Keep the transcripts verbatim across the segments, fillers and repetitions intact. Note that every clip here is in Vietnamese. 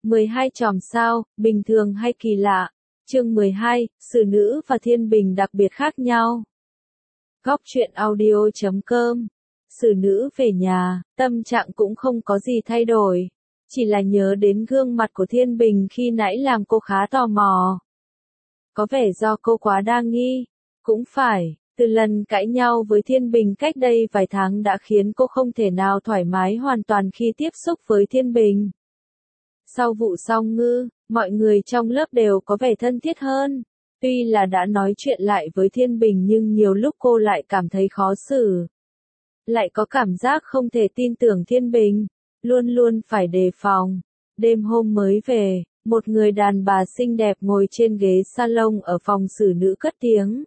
mười hai chòm sao, bình thường hay kỳ lạ. Chương mười hai, xử nữ và thiên bình đặc biệt khác nhau. Góc truyện audio chấm com. Xử nữ về nhà, tâm trạng cũng không có gì thay đổi. Chỉ là nhớ đến gương mặt của thiên bình khi nãy làm cô khá tò mò. Có vẻ do cô quá đa nghi. Cũng phải, từ lần cãi nhau với thiên bình cách đây vài tháng đã khiến cô không thể nào thoải mái hoàn toàn khi tiếp xúc với thiên bình. Sau vụ Song Ngư, mọi người trong lớp đều có vẻ thân thiết hơn. Tuy là đã nói chuyện lại với thiên bình nhưng nhiều lúc cô lại cảm thấy khó xử. Lại có cảm giác không thể tin tưởng thiên bình, luôn luôn phải đề phòng. Đêm hôm mới về, một người đàn bà xinh đẹp ngồi trên ghế salon ở phòng xử nữ cất tiếng.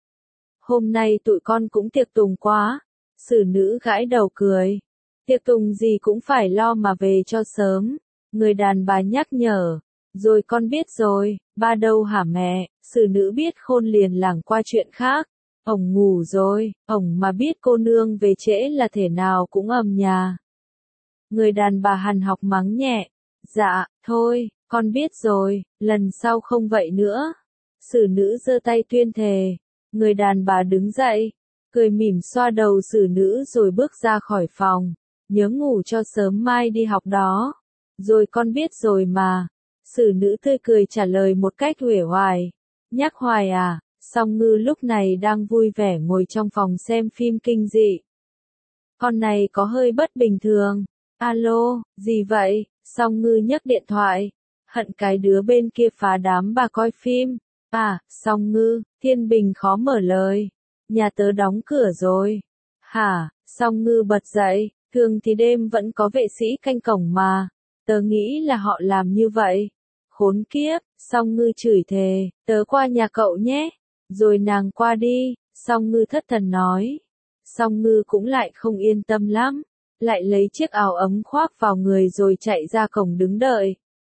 Hôm nay tụi con cũng tiệc tùng quá. Xử nữ gãi đầu cười. Tiệc tùng gì cũng phải lo mà về cho sớm. Người đàn bà nhắc nhở. Rồi con biết rồi, ba đâu hả mẹ? Xử nữ biết khôn liền lảng qua chuyện khác. Ổng ngủ rồi, ổng mà biết cô nương về trễ là thể nào cũng ầm nhà. Người đàn bà hằn học mắng nhẹ. Dạ, thôi, con biết rồi, lần sau không vậy nữa. Xử nữ giơ tay tuyên thề. Người đàn bà đứng dậy, cười mỉm xoa đầu xử nữ rồi bước ra khỏi phòng. Nhớ ngủ cho sớm mai đi học đó. Rồi con biết rồi mà. Xử nữ tươi cười trả lời một cách uể oải. Nhắc hoài à? Song Ngư lúc này đang vui vẻ ngồi trong phòng xem phim kinh dị. Con này có hơi bất bình thường. Alo, gì vậy? Song Ngư nhấc điện thoại. Hận cái đứa bên kia phá đám bà coi phim. À, Song Ngư, thiên bình khó mở lời. Nhà tớ đóng cửa rồi. Hả? Song Ngư bật dậy. Thường thì đêm vẫn có vệ sĩ canh cổng mà. Tớ nghĩ là họ làm như vậy. Khốn kiếp, Song Ngư chửi thề. Tớ qua nhà cậu nhé. Rồi nàng qua đi. Song Ngư thất thần nói. Song Ngư cũng lại không yên tâm lắm. Lại lấy chiếc áo ấm khoác vào người rồi chạy ra cổng đứng đợi.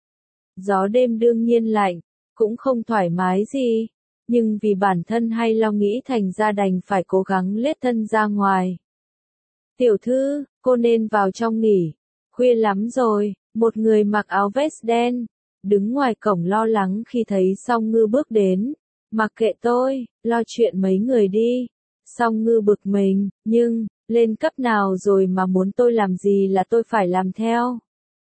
Gió đêm đương nhiên lạnh. Cũng không thoải mái gì. Nhưng vì bản thân hay lo nghĩ thành ra đành phải cố gắng lết thân ra ngoài. Tiểu thư, cô nên vào trong nghỉ. Khuya lắm rồi. Một người mặc áo vest đen. Đứng ngoài cổng lo lắng khi thấy Song Ngư bước đến. Mặc kệ tôi, lo chuyện mấy người đi. Song Ngư bực mình, nhưng, lên cấp nào rồi mà muốn tôi làm gì là tôi phải làm theo.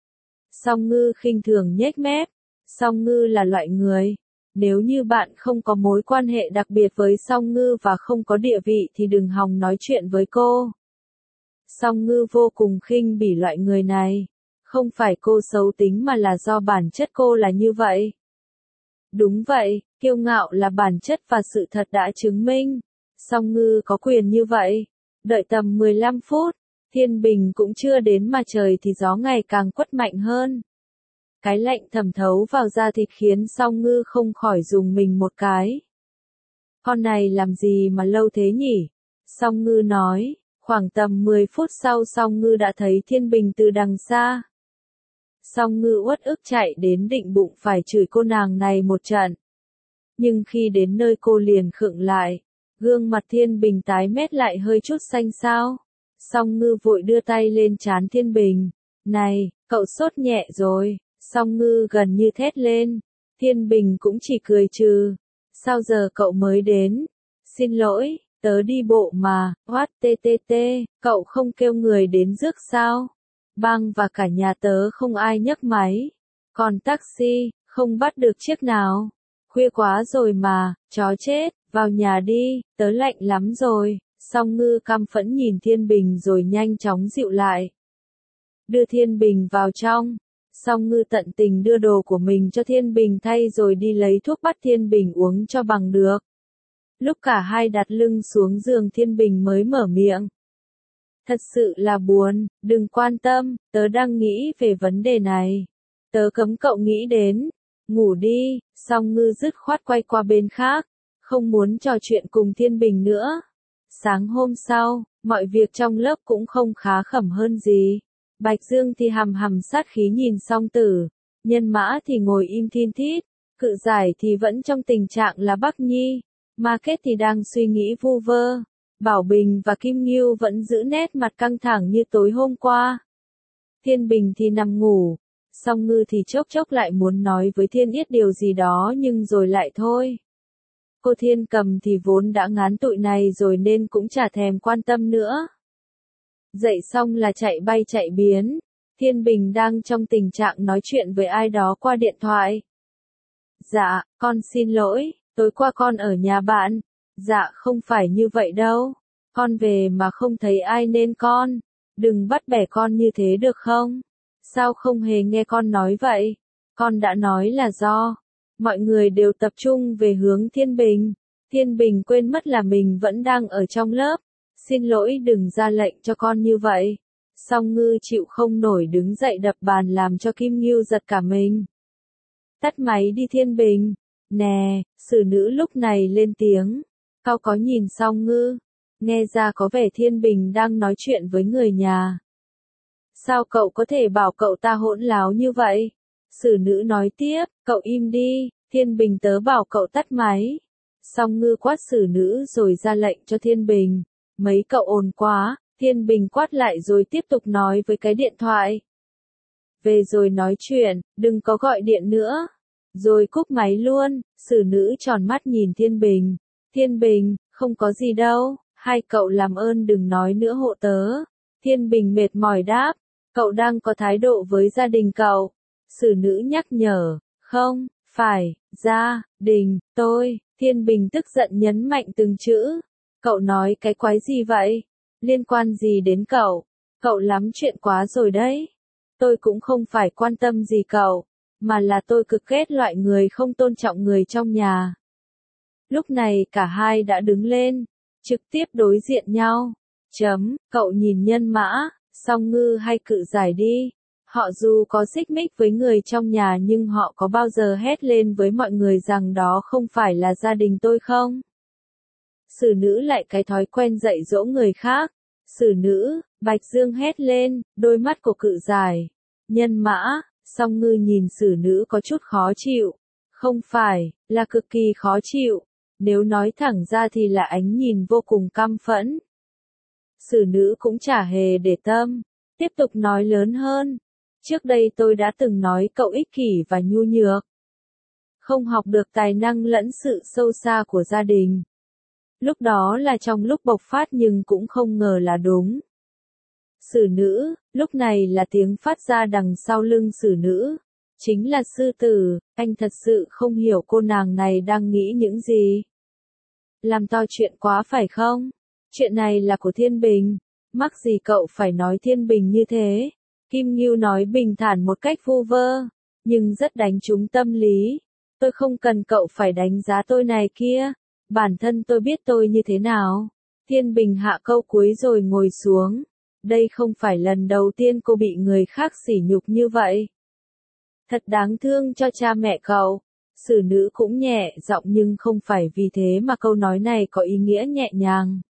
Song Ngư khinh thường nhếch mép. Song Ngư là loại người. Nếu như bạn không có mối quan hệ đặc biệt với Song Ngư và không có địa vị thì đừng hòng nói chuyện với cô. Song Ngư vô cùng khinh bỉ loại người này. Không phải cô xấu tính mà là do bản chất cô là như vậy. Đúng vậy, kiêu ngạo là bản chất và sự thật đã chứng minh. Song Ngư có quyền như vậy. Đợi tầm mười lăm phút, thiên bình cũng chưa đến mà trời thì gió ngày càng quất mạnh hơn. Cái lạnh thẩm thấu vào da thịt khiến Song Ngư không khỏi rùng mình một cái. Con này làm gì mà lâu thế nhỉ? Song Ngư nói. Khoảng tầm mười phút sau Song Ngư đã thấy thiên bình từ đằng xa. Song Ngư uất ức chạy đến định bụng phải chửi cô nàng này một trận. Nhưng khi đến nơi cô liền khựng lại. Gương mặt thiên bình tái mét lại hơi chút xanh xao. Song Ngư vội đưa tay lên trán thiên bình. Này, cậu sốt nhẹ rồi. Song Ngư gần như thét lên. Thiên bình cũng chỉ cười trừ. Sao giờ cậu mới đến? Xin lỗi, tớ đi bộ mà. What ttt, cậu không kêu người đến rước sao? Bang và cả nhà tớ không ai nhấc máy. Còn taxi, không bắt được chiếc nào. Khuya quá rồi mà, chó chết, vào nhà đi, tớ lạnh lắm rồi. Song Ngư căm phẫn nhìn thiên bình rồi nhanh chóng dịu lại. Đưa thiên bình vào trong. Song Ngư tận tình đưa đồ của mình cho thiên bình thay rồi đi lấy thuốc bắt thiên bình uống cho bằng được. Lúc cả hai đặt lưng xuống giường thiên bình mới mở miệng. Thật sự là buồn, đừng quan tâm, tớ đang nghĩ về vấn đề này. Tớ cấm cậu nghĩ đến. Ngủ đi. Song Ngư dứt khoát quay qua bên khác. Không muốn trò chuyện cùng thiên bình nữa. Sáng hôm sau, mọi việc trong lớp cũng không khá khẩm hơn gì. Bạch Dương thì hầm hầm sát khí nhìn Song Tử. Nhân Mã thì ngồi im thin thít. Cự Giải thì vẫn trong tình trạng là Bắc Nhi. Ma Kết thì đang suy nghĩ vu vơ. Bảo Bình và Kim Ngưu vẫn giữ nét mặt căng thẳng như tối hôm qua. Thiên Bình thì nằm ngủ. Song Ngư thì chốc chốc lại muốn nói với Thiên Yết điều gì đó nhưng rồi lại thôi. Cô Thiên Cầm thì vốn đã ngán tụi này rồi nên cũng chả thèm quan tâm nữa. Dậy xong là chạy bay chạy biến. Thiên Bình đang trong tình trạng nói chuyện với ai đó qua điện thoại. Dạ, con xin lỗi, tối qua con ở nhà bạn. Dạ không phải như vậy đâu. Con về mà không thấy ai nên con. Đừng bắt bẻ con như thế được không? Sao không hề nghe con nói vậy? Con đã nói là do mọi người đều tập trung về hướng Thiên Bình. Thiên Bình quên mất là mình vẫn đang ở trong lớp. Xin lỗi đừng ra lệnh cho con như vậy. Song Ngư chịu không nổi đứng dậy đập bàn làm cho Kim Ngưu giật cả mình. Tắt máy đi Thiên Bình. Nè, xử nữ lúc này lên tiếng. Cao có nhìn Song Ngư. Nghe ra có vẻ Thiên Bình đang nói chuyện với người nhà. Sao cậu có thể bảo cậu ta hỗn láo như vậy? Xử nữ nói tiếp, cậu im đi, Thiên Bình tớ bảo cậu tắt máy. Song Ngư quát xử nữ rồi ra lệnh cho Thiên Bình. Mấy cậu ồn quá, Thiên Bình quát lại rồi tiếp tục nói với cái điện thoại. Về rồi nói chuyện, đừng có gọi điện nữa. Rồi cúp máy luôn, xử nữ tròn mắt nhìn Thiên Bình. Thiên Bình, không có gì đâu, hai cậu làm ơn đừng nói nữa hộ tớ. Thiên Bình mệt mỏi đáp, cậu đang có thái độ với gia đình cậu. Xử nữ nhắc nhở, không, phải, gia đình, tôi. Thiên Bình tức giận nhấn mạnh từng chữ. Cậu nói cái quái gì vậy? Liên quan gì đến cậu? Cậu lắm chuyện quá rồi đấy. Tôi cũng không phải quan tâm gì cậu, mà là tôi cực ghét loại người không tôn trọng người trong nhà. Lúc này cả hai đã đứng lên, trực tiếp đối diện nhau. Chấm, cậu nhìn Nhân Mã, Song Ngư hay Cự Giải đi. Họ dù có xích mích với người trong nhà nhưng họ có bao giờ hét lên với mọi người rằng đó không phải là gia đình tôi không? Xử nữ lại cái thói quen dạy dỗ người khác. Xử nữ, Bạch Dương hét lên, đôi mắt của Cự Giải. Nhân Mã, Song Ngư nhìn xử nữ có chút khó chịu. Không phải, là cực kỳ khó chịu. Nếu nói thẳng ra thì là ánh nhìn vô cùng căm phẫn. Xử nữ cũng chả hề để tâm. Tiếp tục nói lớn hơn. Trước đây tôi đã từng nói cậu ích kỷ và nhu nhược. Không học được tài năng lẫn sự sâu xa của gia đình. Lúc đó là trong lúc bộc phát nhưng cũng không ngờ là đúng. Xử nữ, lúc này là tiếng phát ra đằng sau lưng xử nữ. Chính là sư tử, anh thật sự không hiểu cô nàng này đang nghĩ những gì. Làm to chuyện quá phải không? Chuyện này là của Thiên Bình. Mắc gì cậu phải nói Thiên Bình như thế? Kim Ngưu nói bình thản một cách vu vơ, nhưng rất đánh trúng tâm lý. Tôi không cần cậu phải đánh giá tôi này kia. Bản thân tôi biết tôi như thế nào. Thiên Bình hạ câu cuối rồi ngồi xuống. Đây không phải lần đầu tiên cô bị người khác sỉ nhục như vậy. Thật đáng thương cho cha mẹ cậu. Xử nữ cũng nhẹ giọng nhưng không phải vì thế mà câu nói này có ý nghĩa nhẹ nhàng.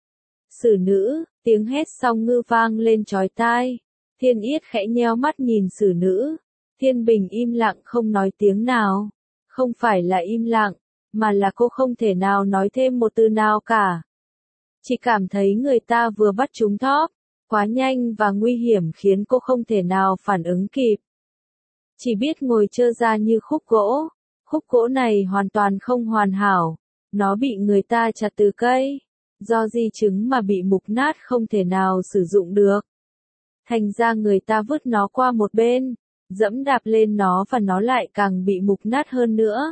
Xử nữ, tiếng hét Song Ngư vang lên chói tai. Thiên Yết khẽ nheo mắt nhìn xử nữ. Thiên Bình im lặng không nói tiếng nào. Không phải là im lặng, mà là cô không thể nào nói thêm một từ nào cả. Chỉ cảm thấy người ta vừa bắt trúng thóp, quá nhanh và nguy hiểm khiến cô không thể nào phản ứng kịp. Chỉ biết ngồi trơ ra như khúc gỗ. Khúc gỗ này hoàn toàn không hoàn hảo. Nó bị người ta chặt từ cây. Do di chứng mà bị mục nát không thể nào sử dụng được. Thành ra người ta vứt nó qua một bên, dẫm đạp lên nó và nó lại càng bị mục nát hơn nữa.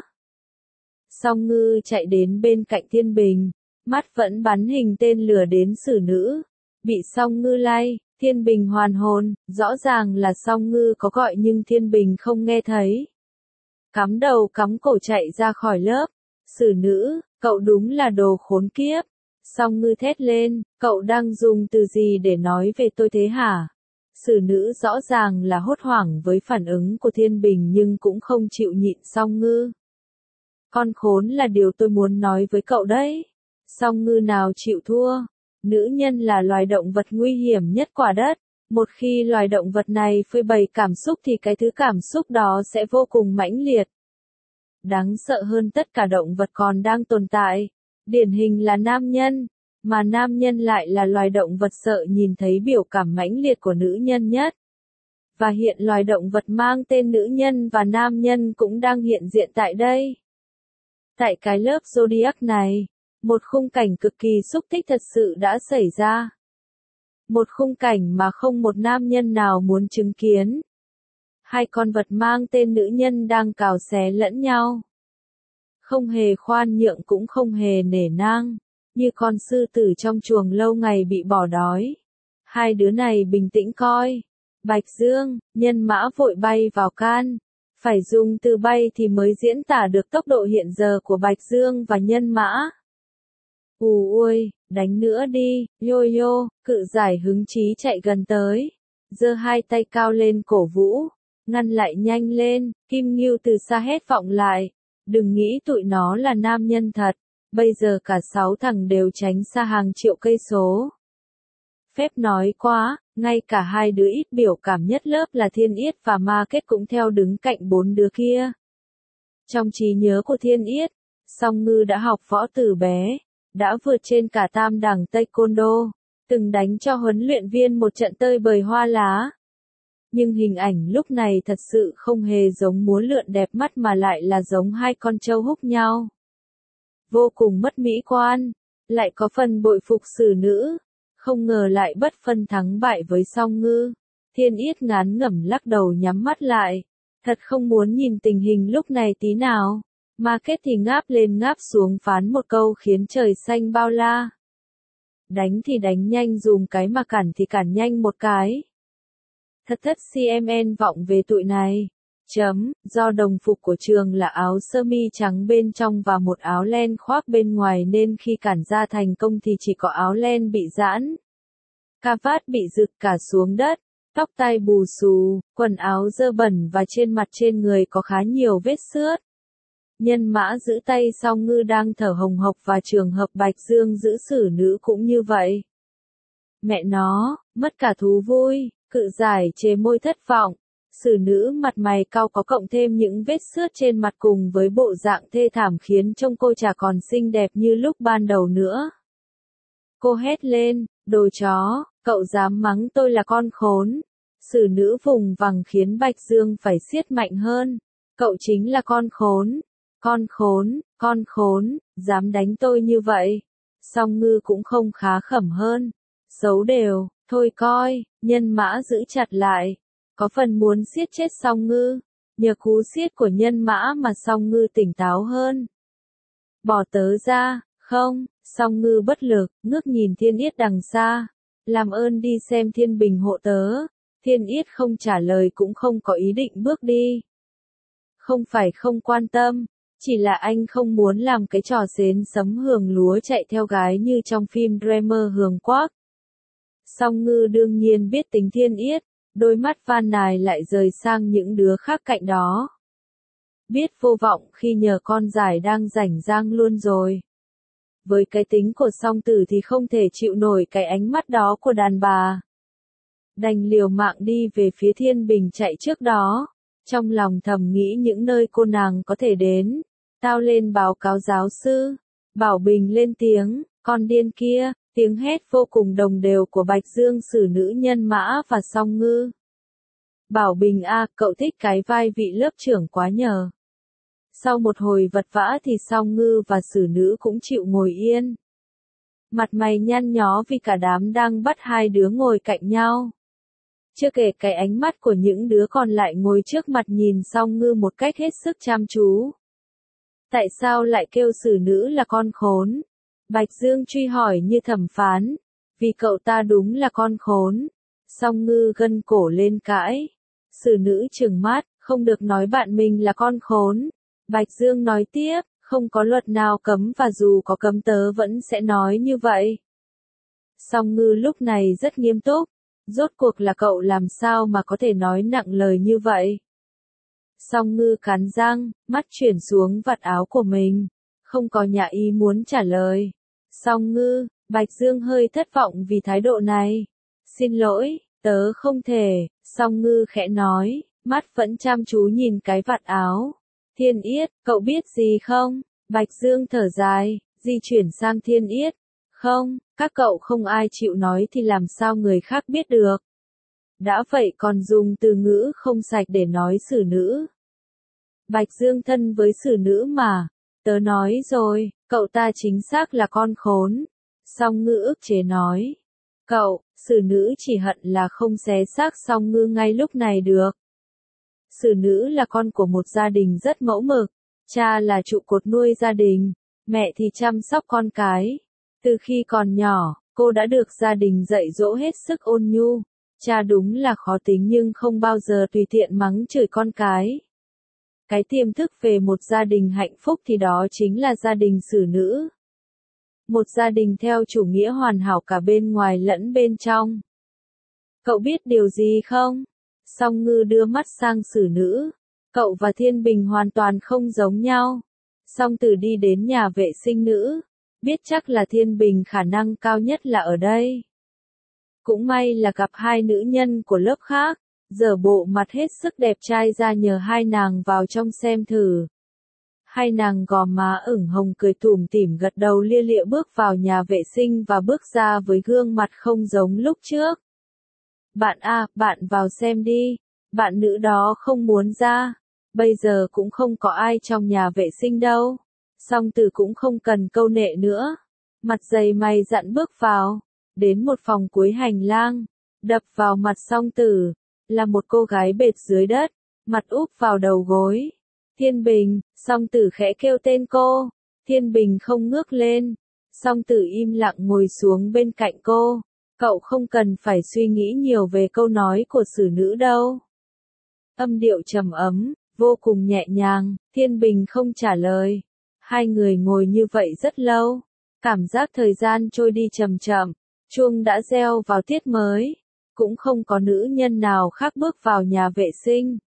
Song Ngư chạy đến bên cạnh Thiên Bình, mắt vẫn bắn hình tên lửa đến xử nữ. Bị Song Ngư lay, Thiên Bình hoàn hồn, rõ ràng là Song Ngư có gọi nhưng Thiên Bình không nghe thấy. Cắm đầu cắm cổ chạy ra khỏi lớp. Xử nữ, cậu đúng là đồ khốn kiếp. Song Ngư thét lên, cậu đang dùng từ gì để nói về tôi thế hả? Xử nữ rõ ràng là hốt hoảng với phản ứng của Thiên Bình nhưng cũng không chịu nhịn Song Ngư. Con khốn là điều tôi muốn nói với cậu đấy. Song Ngư nào chịu thua. Nữ nhân là loài động vật nguy hiểm nhất quả đất. Một khi loài động vật này phơi bày cảm xúc thì cái thứ cảm xúc đó sẽ vô cùng mãnh liệt. Đáng sợ hơn tất cả động vật còn đang tồn tại. Điển hình là nam nhân. Mà nam nhân lại là loài động vật sợ nhìn thấy biểu cảm mãnh liệt của nữ nhân nhất. Và hiện loài động vật mang tên nữ nhân và nam nhân cũng đang hiện diện tại đây. Tại cái lớp zodiac này, một khung cảnh cực kỳ xúc tích thật sự đã xảy ra. Một khung cảnh mà không một nam nhân nào muốn chứng kiến. Hai con vật mang tên nữ nhân đang cào xé lẫn nhau. Không hề khoan nhượng cũng không hề nể nang, như con sư tử trong chuồng lâu ngày bị bỏ đói. Hai đứa này bình tĩnh coi. Bạch Dương, nhân mã vội bay vào can. Phải dùng từ bay thì mới diễn tả được tốc độ hiện giờ của Bạch Dương và nhân mã. Ù ui, đánh nữa đi, yo yo, cự giải hứng chí chạy gần tới. Giơ hai tay cao lên cổ vũ, ngăn lại nhanh lên, Kim Ngưu từ xa hét vọng lại. Đừng nghĩ tụi nó là nam nhân thật, bây giờ cả sáu thằng đều tránh xa hàng triệu cây số. Phép nói quá, ngay cả hai đứa ít biểu cảm nhất lớp là Thiên Yết và Ma Kết cũng theo đứng cạnh bốn đứa kia. Trong trí nhớ của Thiên Yết, Song Ngư đã học võ từ bé, đã vượt trên cả tam đẳng taekwondo, từng đánh cho huấn luyện viên một trận tơi bời hoa lá. Nhưng hình ảnh lúc này thật sự không hề giống múa lượn đẹp mắt mà lại là giống hai con trâu húc nhau. Vô cùng mất mỹ quan, lại có phần bội phục xử nữ, không ngờ lại bất phân thắng bại với Song Ngư. Thiên Yết ngán ngẩm lắc đầu nhắm mắt lại, thật không muốn nhìn tình hình lúc này tí nào. Ma Kết thì ngáp lên ngáp xuống phán một câu khiến trời xanh bao la. Đánh thì đánh nhanh dùm cái mà cản thì cản nhanh một cái. Thật thất xê em en vọng về tụi này. Chấm, do đồng phục của trường là áo sơ mi trắng bên trong và một áo len khoác bên ngoài nên khi cản ra thành công thì chỉ có áo len bị giãn. Cà vạt bị rực cả xuống đất, tóc tai bù xù, quần áo dơ bẩn và trên mặt trên người có khá nhiều vết xước. Nhân mã giữ tay Song Ngư đang thở hồng hộc và trường hợp Bạch Dương giữ xử nữ cũng như vậy. Mẹ nó, mất cả thú vui, cự giải chề môi thất vọng. Xử nữ mặt mày cau có cộng thêm những vết xước trên mặt cùng với bộ dạng thê thảm khiến trông cô chả còn xinh đẹp như lúc ban đầu nữa. Cô hét lên, đồ chó, cậu dám mắng tôi là con khốn. Xử nữ vùng vằng khiến Bạch Dương phải siết mạnh hơn. Cậu chính là con khốn. Con khốn, con khốn, dám đánh tôi như vậy. Song Ngư cũng không khá khẩm hơn. Xấu đều, thôi coi, nhân mã giữ chặt lại. Có phần muốn siết chết Song Ngư. Nhờ cú siết của nhân mã mà Song Ngư tỉnh táo hơn. Bỏ tớ ra, không, Song Ngư bất lực, ngước nhìn Thiên Yết đằng xa. Làm ơn đi xem Thiên Bình hộ tớ. Thiên Yết không trả lời cũng không có ý định bước đi. Không phải không quan tâm. Chỉ là anh không muốn làm cái trò xến sấm hường lúa chạy theo gái như trong phim Dreamer hường quác. Song Ngư đương nhiên biết tính Thiên Yết, đôi mắt van nài lại rời sang những đứa khác cạnh đó. Biết vô vọng khi nhờ con giải đang rảnh rang luôn rồi. Với cái tính của Song Tử thì không thể chịu nổi cái ánh mắt đó của đàn bà. Đành liều mạng đi về phía Thiên Bình chạy trước đó. Trong lòng thầm nghĩ những nơi cô nàng có thể đến. Tao lên báo cáo giáo sư. Bảo Bình lên tiếng, con điên kia, tiếng hét vô cùng đồng đều của Bạch Dương xử nữ nhân mã và Song Ngư. Bảo Bình a, cậu thích cái vai vị lớp trưởng quá nhờ. Sau một hồi vật vã thì Song Ngư và xử nữ cũng chịu ngồi yên. Mặt mày nhăn nhó vì cả đám đang bắt hai đứa ngồi cạnh nhau. Chưa kể cái ánh mắt của những đứa còn lại ngồi trước mặt nhìn Song Ngư một cách hết sức chăm chú. Tại sao lại kêu xử nữ là con khốn? Bạch Dương truy hỏi như thẩm phán. Vì cậu ta đúng là con khốn. Song Ngư gân cổ lên cãi. Xử nữ trừng mắt, không được nói bạn mình là con khốn. Bạch Dương nói tiếp, không có luật nào cấm và dù có cấm tớ vẫn sẽ nói như vậy. Song Ngư lúc này rất nghiêm túc. Rốt cuộc là cậu làm sao mà có thể nói nặng lời như vậy? Song Ngư cắn răng, mắt chuyển xuống vạt áo của mình. Không có nhã ý muốn trả lời. Song Ngư, Bạch Dương hơi thất vọng vì thái độ này. Xin lỗi, tớ không thể, Song Ngư khẽ nói, mắt vẫn chăm chú nhìn cái vạt áo. Thiên Yết, cậu biết gì không? Bạch Dương thở dài, di chuyển sang Thiên Yết. Không, các cậu không ai chịu nói thì làm sao người khác biết được. Đã vậy còn dùng từ ngữ không sạch để nói xử nữ. Bạch Dương thân với xử nữ mà. Tớ nói rồi, cậu ta chính xác là con khốn. Song Ngư ức chế nói. Cậu, xử nữ chỉ hận là không xé xác Song Ngư ngay lúc này được. Xử nữ là con của một gia đình rất mẫu mực. Cha là trụ cột nuôi gia đình, mẹ thì chăm sóc con cái. Từ khi còn nhỏ, cô đã được gia đình dạy dỗ hết sức ôn nhu. Cha đúng là khó tính nhưng không bao giờ tùy tiện mắng chửi con cái. Cái tiềm thức về một gia đình hạnh phúc thì đó chính là gia đình xử nữ. Một gia đình theo chủ nghĩa hoàn hảo cả bên ngoài lẫn bên trong. Cậu biết điều gì không? Song Ngư đưa mắt sang xử nữ. Cậu và Thiên Bình hoàn toàn không giống nhau. Song Tử đi đến nhà vệ sinh nữ. Biết chắc là Thiên Bình khả năng cao nhất là ở đây. Cũng may là gặp hai nữ nhân của lớp khác. Giờ bộ mặt hết sức đẹp trai ra nhờ hai nàng vào trong xem thử. Hai nàng gò má ửng hồng cười tủm tỉm gật đầu lia lịa bước vào nhà vệ sinh và bước ra với gương mặt không giống lúc trước. Bạn a, bạn vào xem đi. Bạn nữ đó không muốn ra. Bây giờ cũng không có ai trong nhà vệ sinh đâu. Song Tử cũng không cần câu nệ nữa. Mặt dày mày dặn bước vào. Đến một phòng cuối hành lang. Đập vào mặt Song Tử. Là một cô gái bệt dưới đất. Mặt úp vào đầu gối. Thiên Bình, Song Tử khẽ kêu tên cô. Thiên Bình không ngước lên. Song Tử im lặng ngồi xuống bên cạnh cô. Cậu không cần phải suy nghĩ nhiều về câu nói của xử nữ đâu. Âm điệu trầm ấm, vô cùng nhẹ nhàng, Thiên Bình không trả lời. Hai người ngồi như vậy rất lâu. Cảm giác thời gian trôi đi chậm chậm. Chuông đã reo vào tiết mới. Cũng không có nữ nhân nào khác bước vào nhà vệ sinh.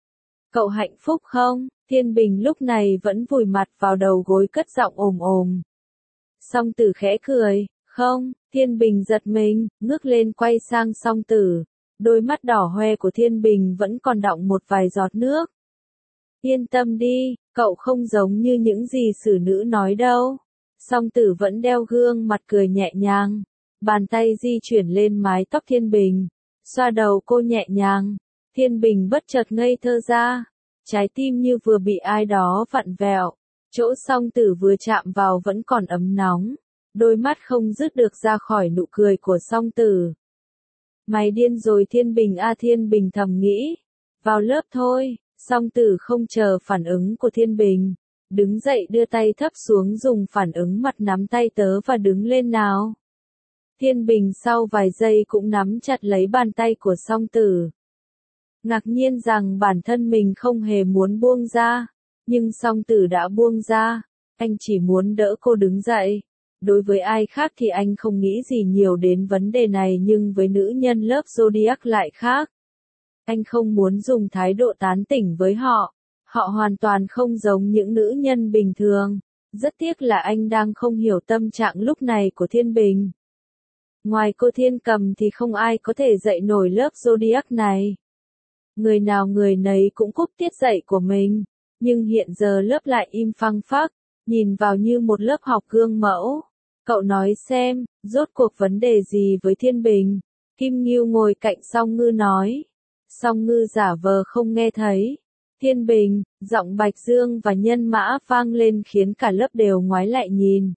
Cậu hạnh phúc không? Thiên Bình lúc này vẫn vùi mặt vào đầu gối cất giọng ồm ồm. Song Tử khẽ cười, không, Thiên Bình giật mình, ngước lên quay sang Song Tử. Đôi mắt đỏ hoe của Thiên Bình vẫn còn đọng một vài giọt nước. Yên tâm đi, cậu không giống như những gì xử nữ nói đâu. Song Tử vẫn đeo gương mặt cười nhẹ nhàng. Bàn tay di chuyển lên mái tóc Thiên Bình. Xoa đầu cô nhẹ nhàng. Thiên Bình bất chợt ngây thơ ra. Trái tim như vừa bị ai đó vặn vẹo. Chỗ Song Tử vừa chạm vào vẫn còn ấm nóng. Đôi mắt không dứt được ra khỏi nụ cười của Song Tử. Mày điên rồi Thiên Bình a, Thiên Bình thầm nghĩ. Vào lớp thôi. Song Tử không chờ phản ứng của Thiên Bình. Đứng dậy đưa tay thấp xuống dùng phản ứng mặt nắm tay tớ và đứng lên nào. Thiên Bình sau vài giây cũng nắm chặt lấy bàn tay của Song Tử. Ngạc nhiên rằng bản thân mình không hề muốn buông ra. Nhưng Song Tử đã buông ra. Anh chỉ muốn đỡ cô đứng dậy. Đối với ai khác thì anh không nghĩ gì nhiều đến vấn đề này nhưng với nữ nhân lớp Zodiac lại khác. Anh không muốn dùng thái độ tán tỉnh với họ. Họ hoàn toàn không giống những nữ nhân bình thường. Rất tiếc là anh đang không hiểu tâm trạng lúc này của Thiên Bình. Ngoài cô Thiên Cầm thì không ai có thể dạy nổi lớp Zodiac này. Người nào người nấy cũng cúp tiết dạy của mình. Nhưng hiện giờ lớp lại im phăng phắc. Nhìn vào như một lớp học gương mẫu. Cậu nói xem, rốt cuộc vấn đề gì với Thiên Bình? Kim Ngưu ngồi cạnh Song Ngư nói. Song Ngư giả vờ không nghe thấy. Thiên Bình, giọng Bạch Dương và Nhân Mã vang lên khiến cả lớp đều ngoái lại nhìn.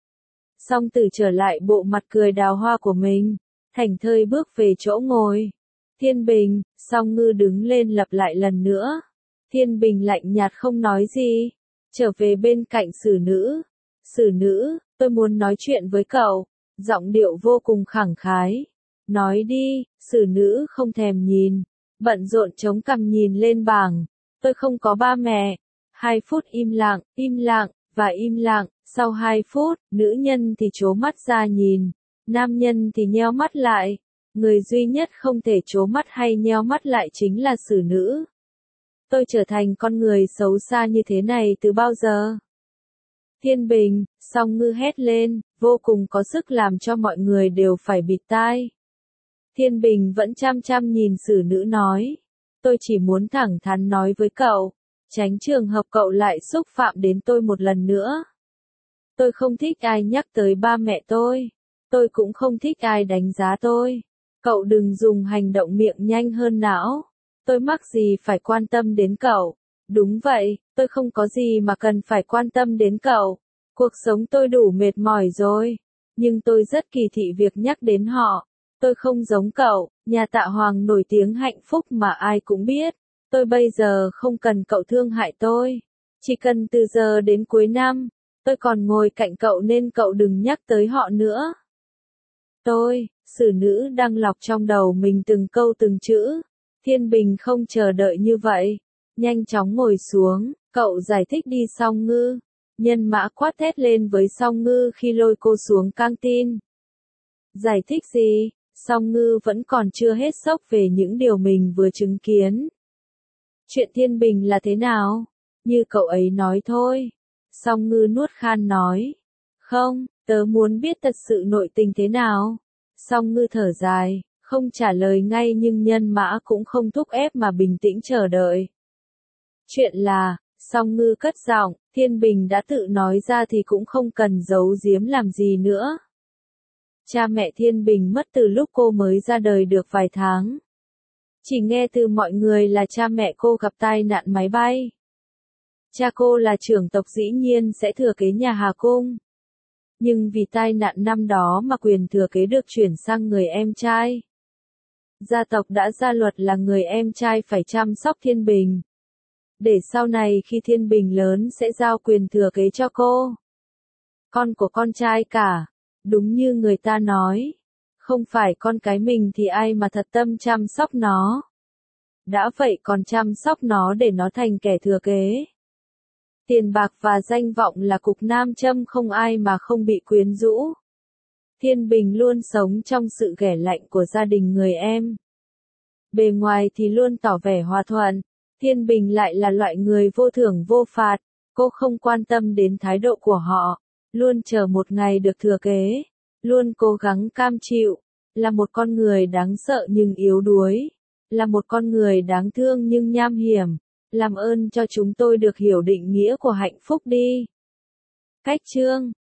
Song Tử trở lại bộ mặt cười đào hoa của mình. Thảnh thơi bước về chỗ ngồi. Thiên Bình, Song Ngư đứng lên lặp lại lần nữa. Thiên Bình lạnh nhạt không nói gì. Trở về bên cạnh xử nữ. Xử nữ, tôi muốn nói chuyện với cậu. Giọng điệu vô cùng khẳng khái. Nói đi, xử nữ không thèm nhìn. Bận rộn chống cằm nhìn lên bảng. Tôi không có ba mẹ. Hai phút im lặng, im lặng, và im lặng. Sau hai phút, nữ nhân thì trố mắt ra nhìn. Nam nhân thì nheo mắt lại. Người duy nhất không thể trố mắt hay nheo mắt lại chính là xử nữ. Tôi trở thành con người xấu xa như thế này từ bao giờ? Thiên Bình, Song Ngư hét lên, vô cùng có sức làm cho mọi người đều phải bịt tai. Thiên Bình vẫn chăm chăm nhìn xử nữ nói. Tôi chỉ muốn thẳng thắn nói với cậu. Tránh trường hợp cậu lại xúc phạm đến tôi một lần nữa. Tôi không thích ai nhắc tới ba mẹ tôi. Tôi cũng không thích ai đánh giá tôi. Cậu đừng dùng hành động miệng nhanh hơn não. Tôi mắc gì phải quan tâm đến cậu. Đúng vậy, tôi không có gì mà cần phải quan tâm đến cậu. Cuộc sống tôi đủ mệt mỏi rồi. Nhưng tôi rất kỳ thị việc nhắc đến họ. Tôi không giống cậu, nhà Tạ Hoàng nổi tiếng hạnh phúc mà ai cũng biết. Tôi bây giờ không cần cậu thương hại tôi. Chỉ cần từ giờ đến cuối năm, tôi còn ngồi cạnh cậu nên cậu đừng nhắc tới họ nữa. Tôi, xử nữ đang lọc trong đầu mình từng câu từng chữ. Thiên Bình không chờ đợi như vậy. Nhanh chóng ngồi xuống, cậu giải thích đi Song Ngư. Nhân Mã quát thét lên với Song Ngư khi lôi cô xuống căng tin. Giải thích gì? Song Ngư vẫn còn chưa hết sốc về những điều mình vừa chứng kiến. Chuyện Thiên Bình là thế nào? Như cậu ấy nói thôi. Song Ngư nuốt khan nói. Không, tớ muốn biết thật sự nội tình thế nào. Song Ngư thở dài, không trả lời ngay nhưng Nhân Mã cũng không thúc ép mà bình tĩnh chờ đợi. Chuyện là, Song Ngư cất giọng, Thiên Bình đã tự nói ra thì cũng không cần giấu giếm làm gì nữa. Cha mẹ Thiên Bình mất từ lúc cô mới ra đời được vài tháng. Chỉ nghe từ mọi người là cha mẹ cô gặp tai nạn máy bay. Cha cô là trưởng tộc dĩ nhiên sẽ thừa kế nhà Hà Cung. Nhưng vì tai nạn năm đó mà quyền thừa kế được chuyển sang người em trai. Gia tộc đã ra luật là người em trai phải chăm sóc Thiên Bình. Để sau này khi Thiên Bình lớn sẽ giao quyền thừa kế cho cô. Con của con trai cả. Đúng như người ta nói. Không phải con cái mình thì ai mà thật tâm chăm sóc nó. Đã vậy còn chăm sóc nó để nó thành kẻ thừa kế. Tiền bạc và danh vọng là cục nam châm không ai mà không bị quyến rũ. Thiên Bình luôn sống trong sự ghẻ lạnh của gia đình người em. Bề ngoài thì luôn tỏ vẻ hòa thuận. Thiên Bình lại là loại người vô thưởng vô phạt. Cô không quan tâm đến thái độ của họ. Luôn chờ một ngày được thừa kế. Luôn cố gắng cam chịu. Là một con người đáng sợ nhưng yếu đuối. Là một con người đáng thương nhưng nham hiểm. Làm ơn cho chúng tôi được hiểu định nghĩa của hạnh phúc đi. Cách chương